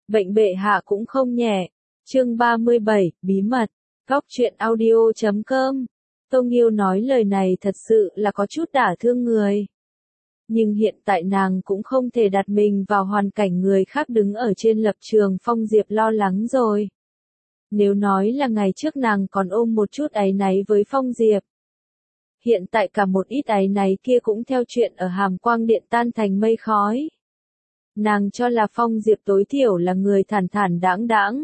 Bệnh bệ hạ cũng không nhẹ. Chương 37, bí mật. Góc truyện audio.com. Tô Nghiêu nói lời này thật sự là có chút đả thương người. Nhưng hiện tại nàng cũng không thể đặt mình vào hoàn cảnh người khác đứng ở trên lập trường Phong Diệp lo lắng rồi. Nếu nói là ngày trước nàng còn ôm một chút áy náy với Phong Diệp. Hiện tại cả một ít áy náy kia cũng theo chuyện ở Hàm Quang Điện tan thành mây khói. Nàng cho là Phong Diệp tối thiểu là người thản thản đãng đãng.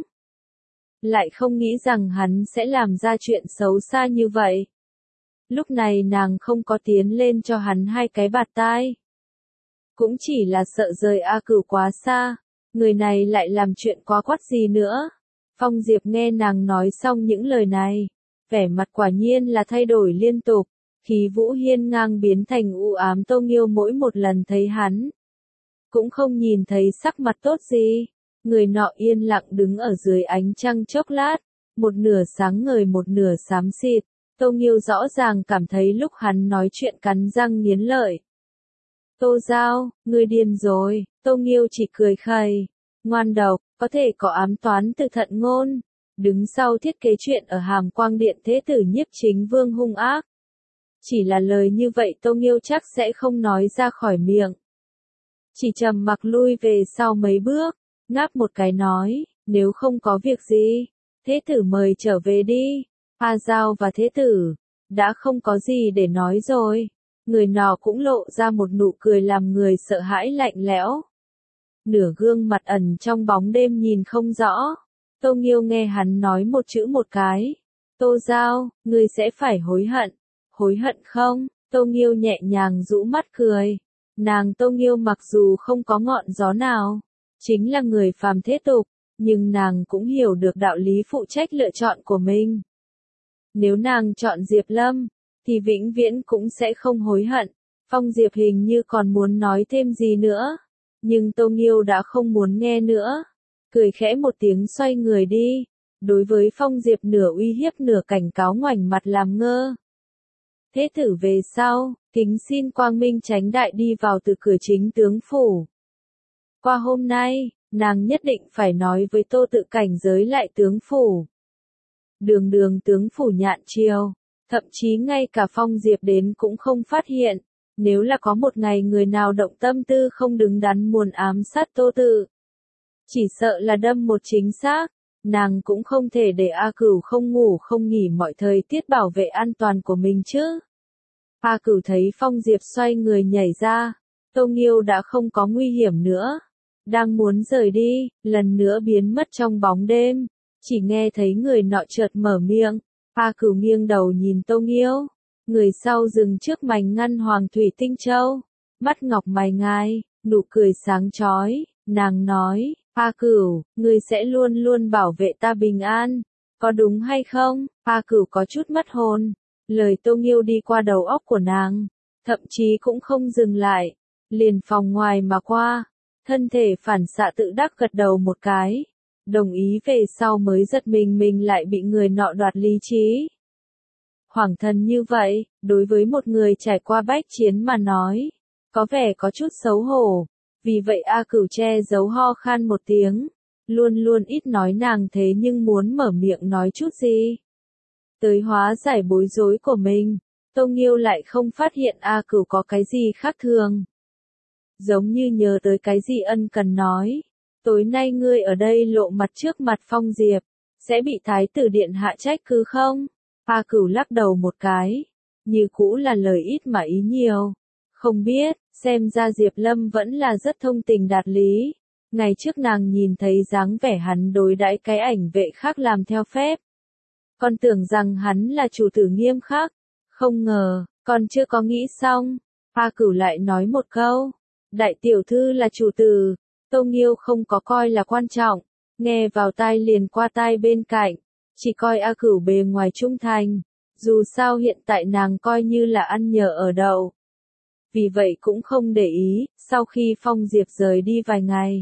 Lại không nghĩ rằng hắn sẽ làm ra chuyện xấu xa như vậy. Lúc này nàng không có tiến lên cho hắn hai cái bạt tai. Cũng chỉ là sợ rời A Cửu quá xa, người này lại làm chuyện quá quắt gì nữa. Phong Diệp nghe nàng nói xong những lời này, vẻ mặt quả nhiên là thay đổi liên tục, khí vũ hiên ngang biến thành u ám. Tô Nghiêu mỗi một lần thấy hắn, cũng không nhìn thấy sắc mặt tốt gì. Người nọ yên lặng đứng ở dưới ánh trăng chốc lát, một nửa sáng ngời một nửa xám xịt. Tô Nghiêu rõ ràng cảm thấy lúc hắn nói chuyện cắn răng nghiến lợi. Tô Giao, ngươi điên rồi. Tô Nghiêu chỉ cười khẩy. Ngoan độc, có thể có ám toán từ Thận Ngôn. Đứng sau thiết kế chuyện ở Hàm Quang Điện thế tử Nhiếp Chính Vương hung ác. Chỉ là lời như vậy Tô Nghiêu chắc sẽ không nói ra khỏi miệng. Chỉ trầm mặc lui về sau mấy bước, ngáp một cái nói, nếu không có việc gì, thế tử mời trở về đi. A Giao và thế tử, đã không có gì để nói rồi. Người nọ cũng lộ ra một nụ cười làm người sợ hãi lạnh lẽo. Nửa gương mặt ẩn trong bóng đêm nhìn không rõ. Tô Nghiêu nghe hắn nói một chữ một cái. Tô Giao, ngươi sẽ phải hối hận. Hối hận không? Tô Nghiêu nhẹ nhàng rũ mắt cười. Nàng Tô Nghiêu mặc dù không có ngọn gió nào, chính là người phàm thế tục, nhưng nàng cũng hiểu được đạo lý phụ trách lựa chọn của mình. Nếu nàng chọn Diệp Lâm, thì vĩnh viễn cũng sẽ không hối hận. Phong Diệp hình như còn muốn nói thêm gì nữa, nhưng Tô Nghiêu đã không muốn nghe nữa. Cười khẽ một tiếng xoay người đi, đối với Phong Diệp nửa uy hiếp nửa cảnh cáo ngoảnh mặt làm ngơ. Thế tử về sau, kính xin quang minh chánh đại đi vào từ cửa chính tướng phủ. Qua hôm nay, nàng nhất định phải nói với Tô Tự cảnh giới lại tướng phủ. Đường đường tướng phủ Nhạn Triều, thậm chí ngay cả Phong Diệp đến cũng không phát hiện. Nếu là có một ngày người nào động tâm tư không đứng đắn muốn ám sát Tô Tự, chỉ sợ là đâm một chính xác. Nàng cũng không thể để A Cửu không ngủ không nghỉ mọi thời tiết bảo vệ an toàn của mình chứ. A Cửu thấy Phong Diệp xoay người nhảy ra, Tô Nghiêu đã không có nguy hiểm nữa. Đang muốn rời đi, lần nữa biến mất trong bóng đêm. Chỉ nghe thấy người nọ chợt mở miệng. A Cửu nghiêng đầu nhìn Tô Nghiêu. Người sau dừng trước mảnh ngăn hoàng thủy tinh châu. Mắt ngọc mày ngai, nụ cười sáng chói. Nàng nói, A Cửu, ngươi sẽ luôn luôn bảo vệ ta bình an. Có đúng hay không? A Cửu có chút mất hồn. Lời Tô Nghiêu đi qua đầu óc của nàng. Thậm chí cũng không dừng lại. Liền phòng ngoài mà qua. Thân thể phản xạ tự đắc gật đầu một cái. Đồng ý về sau mới giật mình lại bị người nọ đoạt lý trí. Hoàng thần như vậy, đối với một người trải qua bách chiến mà nói, có vẻ có chút xấu hổ. Vì vậy A Cửu che giấu ho khan một tiếng, luôn luôn ít nói nàng thế nhưng muốn mở miệng nói chút gì. Tới hóa giải bối rối của mình, Tô Nghiêu lại không phát hiện A Cửu có cái gì khác thường. Giống như nhớ tới cái gì ân cần nói. Tối nay ngươi ở đây lộ mặt trước mặt Phong Diệp, sẽ bị Thái tử Điện hạ trách cứ không? A Cửu lắc đầu một cái, như cũ là lời ít mà ý nhiều. Không biết, xem ra Diệp Lâm vẫn là rất thông tình đạt lý. Ngày trước nàng nhìn thấy dáng vẻ hắn đối đãi cái ảnh vệ khác làm theo phép. Còn tưởng rằng hắn là chủ tử nghiêm khắc, không ngờ, còn chưa có nghĩ xong. A Cửu lại nói một câu, đại tiểu thư là chủ tử. Tô Nghiêu không có coi là quan trọng, nghe vào tai liền qua tai bên cạnh, chỉ coi A Cửu bề ngoài trung thành, dù sao hiện tại nàng coi như là ăn nhờ ở đậu. Vì vậy cũng không để ý, sau khi Phong Diệp rời đi vài ngày.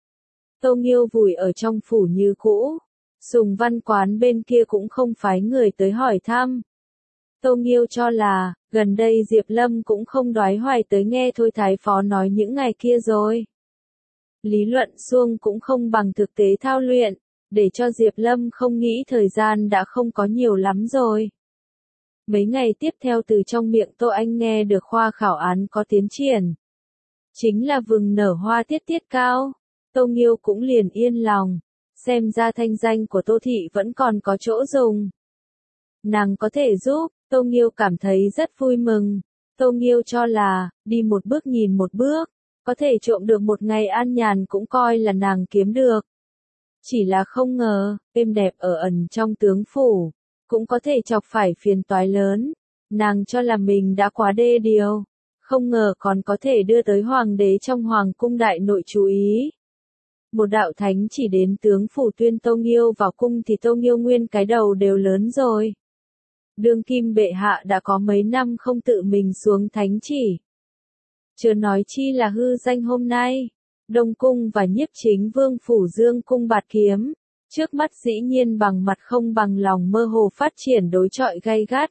Tô Nghiêu vùi ở trong phủ như cũ, Sùng Văn Quán bên kia cũng không phái người tới hỏi thăm. Tô Nghiêu cho là, gần đây Diệp Lâm cũng không đoái hoài tới nghe Thôi Thái Phó nói những ngày kia rồi. lý luận suông cũng không bằng thực tế thao luyện, để cho Diệp Lâm không nghĩ thời gian đã không có nhiều lắm rồi. Mấy ngày tiếp theo từ trong miệng Tô Anh nghe được khoa khảo án có tiến triển. Chính là vừng nở hoa tiết tiết cao. Tô Nghiêu cũng liền yên lòng, xem ra thanh danh của Tô Thị vẫn còn có chỗ dùng. Nàng có thể giúp, Tô Nghiêu cảm thấy rất vui mừng. Tô Nghiêu cho là, đi một bước nhìn một bước, có thể trộm được một ngày an nhàn cũng coi là nàng kiếm được. Chỉ là không ngờ, êm đẹp ở ẩn trong tướng phủ, cũng có thể chọc phải phiền toái lớn. Nàng cho là mình đã quá đê điều, không ngờ còn có thể đưa tới hoàng đế trong hoàng cung đại nội chú ý. Một đạo thánh chỉ đến tướng phủ tuyên Tô Nghiêu vào cung thì Tô Nghiêu nguyên cái đầu đều lớn rồi. Đương kim bệ hạ đã có mấy năm không tự mình xuống thánh chỉ. Chớ nói chi là hư danh hôm nay, Đông cung và Nhiếp Chính Vương phủ Dương cung bạt kiếm, trước mắt dĩ nhiên bằng mặt không bằng lòng mơ hồ phát triển đối chọi gay gắt.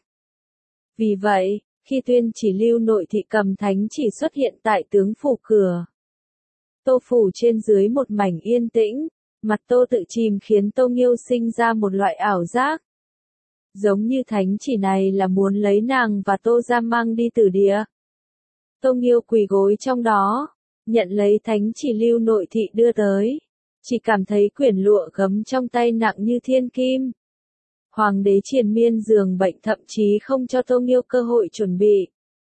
Vì vậy, khi tuyên chỉ Lưu Nội thị cầm thánh chỉ xuất hiện tại tướng phủ cửa, Tô phủ trên dưới một mảnh yên tĩnh, mặt Tô tự chìm khiến Tô Nghiêu sinh ra một loại ảo giác. Giống như thánh chỉ này là muốn lấy nàng và Tô ra mang đi tử địa. Tô Nghiêu quỳ gối trong đó, nhận lấy thánh chỉ Lưu Nội thị đưa tới, chỉ cảm thấy quyển lụa gấm trong tay nặng như thiên kim. Hoàng đế triền miên giường bệnh thậm chí không cho Tô Nghiêu cơ hội chuẩn bị.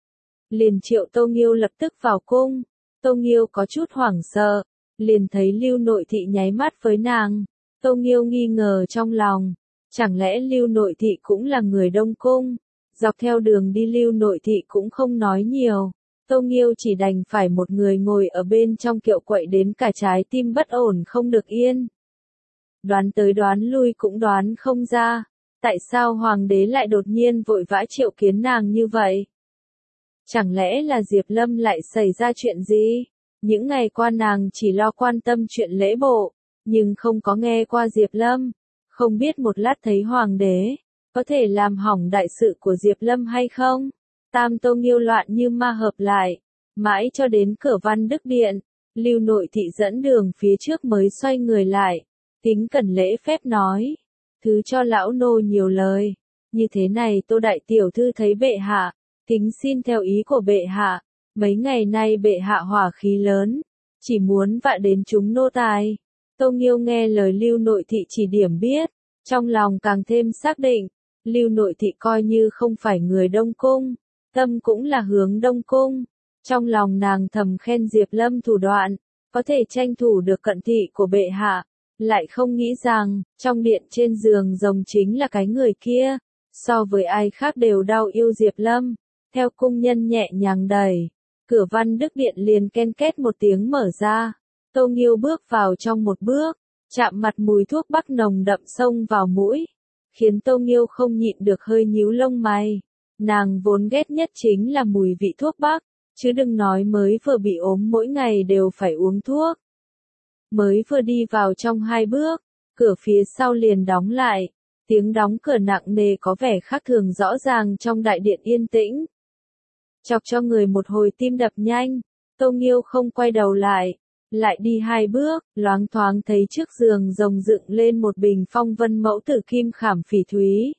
Liền triệu Tô Nghiêu lập tức vào cung. Tô Nghiêu có chút hoảng sợ, liền thấy Lưu Nội thị nháy mắt với nàng. Tô Nghiêu nghi ngờ trong lòng, chẳng lẽ Lưu Nội thị cũng là người Đông cung? Dọc theo đường đi Lưu Nội thị cũng không nói nhiều. Tô Nghiêu chỉ đành phải một người ngồi ở bên trong kiệu quậy đến cả trái tim bất ổn không được yên. Đoán tới đoán lui cũng đoán không ra, tại sao hoàng đế lại đột nhiên vội vã triệu kiến nàng như vậy? Chẳng lẽ là Diệp Lâm lại xảy ra chuyện gì? Những ngày qua nàng chỉ lo quan tâm chuyện lễ bộ, nhưng không có nghe qua Diệp Lâm. Không biết một lát thấy hoàng đế, có thể làm hỏng đại sự của Diệp Lâm hay không? Tam Tô Nghiêu loạn như ma hợp lại, mãi cho đến cửa Văn Đức Điện, Lưu Nội thị dẫn đường phía trước mới xoay người lại, kính cẩn lễ phép nói, thứ cho lão nô nhiều lời, như thế này Tô đại tiểu thư thấy bệ hạ, kính xin theo ý của bệ hạ, mấy ngày nay bệ hạ hỏa khí lớn, chỉ muốn vạ đến chúng nô tài. Tô Nghiêu nghe lời Lưu Nội thị chỉ điểm biết, trong lòng càng thêm xác định, Lưu Nội thị coi như không phải người Đông cung, tâm cũng là hướng Đông cung. Trong lòng nàng thầm khen Diệp Lâm thủ đoạn, có thể tranh thủ được cận thị của bệ hạ, lại không nghĩ rằng, trong điện trên giường rồng chính là cái người kia, so với ai khác đều đau yêu Diệp Lâm. Theo cung nhân nhẹ nhàng đẩy, cửa Văn Đức Điện liền ken két một tiếng mở ra. Tô Nghiêu bước vào trong một bước, chạm mặt mùi thuốc bắc nồng đậm xông vào mũi, khiến Tô Nghiêu không nhịn được hơi nhíu lông mày. Nàng vốn ghét nhất chính là mùi vị thuốc bắc, chứ đừng nói mới vừa bị ốm mỗi ngày đều phải uống thuốc. Mới vừa đi vào trong 2 bước, cửa phía sau liền đóng lại, tiếng đóng cửa nặng nề có vẻ khác thường rõ ràng trong đại điện yên tĩnh. Chọc cho người một hồi tim đập nhanh, Tô Nghiêu không quay đầu lại đi 2 bước, loáng thoáng thấy trước giường rồng dựng lên một bình phong vân mẫu tử kim khảm phỉ thúy.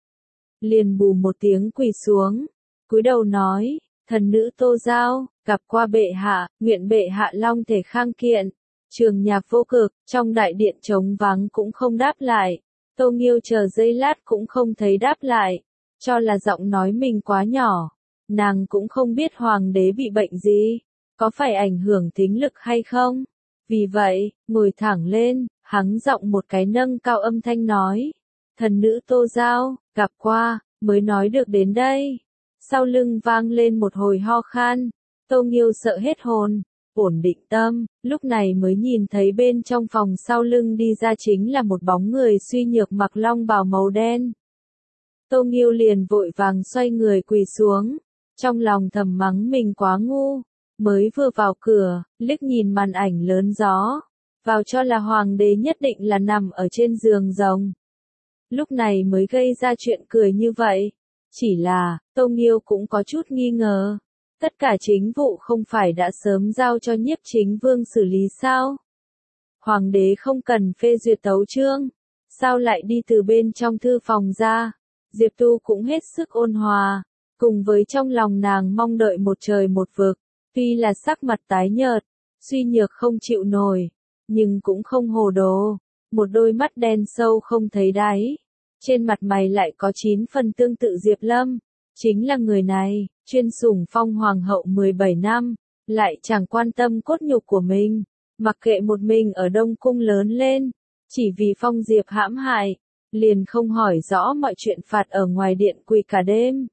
Liền bù một tiếng quỳ xuống, cúi đầu nói, thần nữ Tô Giao, gặp qua bệ hạ, nguyện bệ hạ long thể khang kiện. Trường nhạc vô cực, trong đại điện trống vắng cũng không đáp lại. Tô Nghiêu chờ giây lát cũng không thấy đáp lại, cho là giọng nói mình quá nhỏ. Nàng cũng không biết hoàng đế bị bệnh gì, có phải ảnh hưởng thính lực hay không. Vì vậy, ngồi thẳng lên, hắng giọng một cái nâng cao âm thanh nói. Thần nữ Tô Giao, gặp qua, mới nói được đến đây. Sau lưng vang lên một hồi ho khan, Tô Nghiêu sợ hết hồn, ổn định tâm, lúc này mới nhìn thấy bên trong phòng sau lưng đi ra chính là một bóng người suy nhược mặc long bào màu đen. Tô Nghiêu liền vội vàng xoay người quỳ xuống, trong lòng thầm mắng mình quá ngu, mới vừa vào cửa, liếc nhìn màn ảnh lớn gió, vào cho là hoàng đế nhất định là nằm ở trên giường rồng. Lúc này mới gây ra chuyện cười như vậy, chỉ là, Tô Nghiêu cũng có chút nghi ngờ, Tất cả chính vụ không phải đã sớm giao cho Nhiếp Chính Vương xử lý sao? Hoàng đế không cần phê duyệt tấu chương, sao lại đi từ bên trong thư phòng ra? Diệp Tu cũng hết sức ôn hòa, cùng với trong lòng nàng mong đợi một trời một vực, tuy là sắc mặt tái nhợt, suy nhược không chịu nổi, nhưng cũng không hồ đồ, một đôi mắt đen sâu không thấy đáy, trên mặt mày lại có 9 phần tương tự Diệp Lâm, chính là người này, chuyên sủng phong hoàng hậu 17 năm, lại chẳng quan tâm cốt nhục của mình, mặc kệ một mình ở Đông Cung lớn lên, chỉ vì phong Diệp hãm hại, liền không hỏi rõ mọi chuyện phạt ở ngoài điện quỳ cả đêm.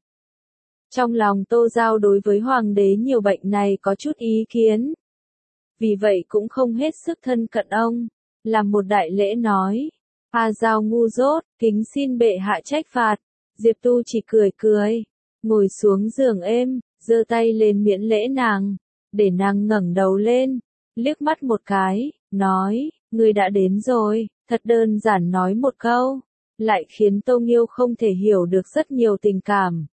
Trong lòng Tô Giao đối với hoàng đế nhiều bệnh này có chút ý kiến. Vì vậy cũng không hết sức thân cận ông, làm một đại lễ nói. A Giao ngu dốt, kính xin bệ hạ trách phạt. Diệp Tu chỉ cười cười, ngồi xuống giường êm, giơ tay lên miễn lễ nàng, để nàng ngẩng đầu lên, liếc mắt một cái, nói, ngươi đã đến rồi, thật đơn giản nói một câu, lại khiến Tô Nghiêu không thể hiểu được rất nhiều tình cảm.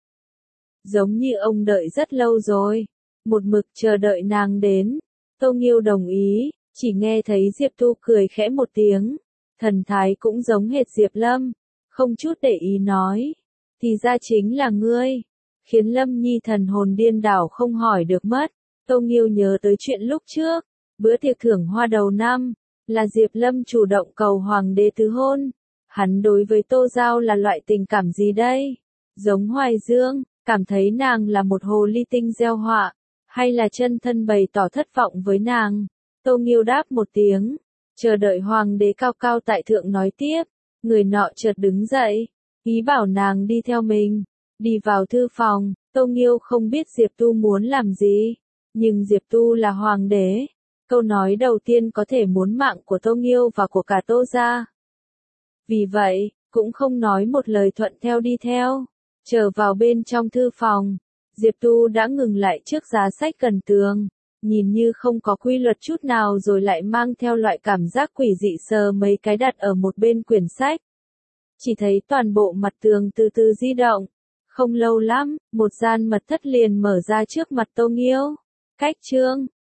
Giống như ông đợi rất lâu rồi, một mực chờ đợi nàng đến. Tô Nghiêu đồng ý, chỉ nghe thấy Diệp Tu cười khẽ một tiếng, thần thái cũng giống hệt Diệp Lâm, không chút để ý nói, thì ra chính là ngươi, khiến Lâm Nhi thần hồn điên đảo không hỏi được mất. Tô Nghiêu nhớ tới chuyện lúc trước, bữa tiệc thưởng hoa đầu năm, là Diệp Lâm chủ động cầu hoàng đế tứ hôn, hắn đối với Tô Giao là loại tình cảm gì đây? Giống Hoài Dương, cảm thấy nàng là một hồ ly tinh gieo họa, hay là chân thân bày tỏ thất vọng với nàng? Tô Nghiêu đáp một tiếng, chờ đợi hoàng đế cao cao tại thượng nói tiếp, người nọ chợt đứng dậy, ý bảo nàng đi theo mình, đi vào thư phòng. Tô Nghiêu không biết Diệp Tu muốn làm gì, nhưng Diệp Tu là hoàng đế, câu nói đầu tiên có thể muốn mạng của Tô Nghiêu và của cả Tô gia. Vì vậy, cũng không nói một lời thuận theo đi theo. Trở vào bên trong thư phòng, Diệp Tu đã ngừng lại trước giá sách gần tường, nhìn như không có quy luật chút nào rồi lại mang theo loại cảm giác quỷ dị sờ mấy cái đặt ở một bên quyển sách. Chỉ thấy toàn bộ mặt tường từ từ di động. Không lâu lắm, một gian mật thất liền mở ra trước mặt Tô Nghiêu. Cách chương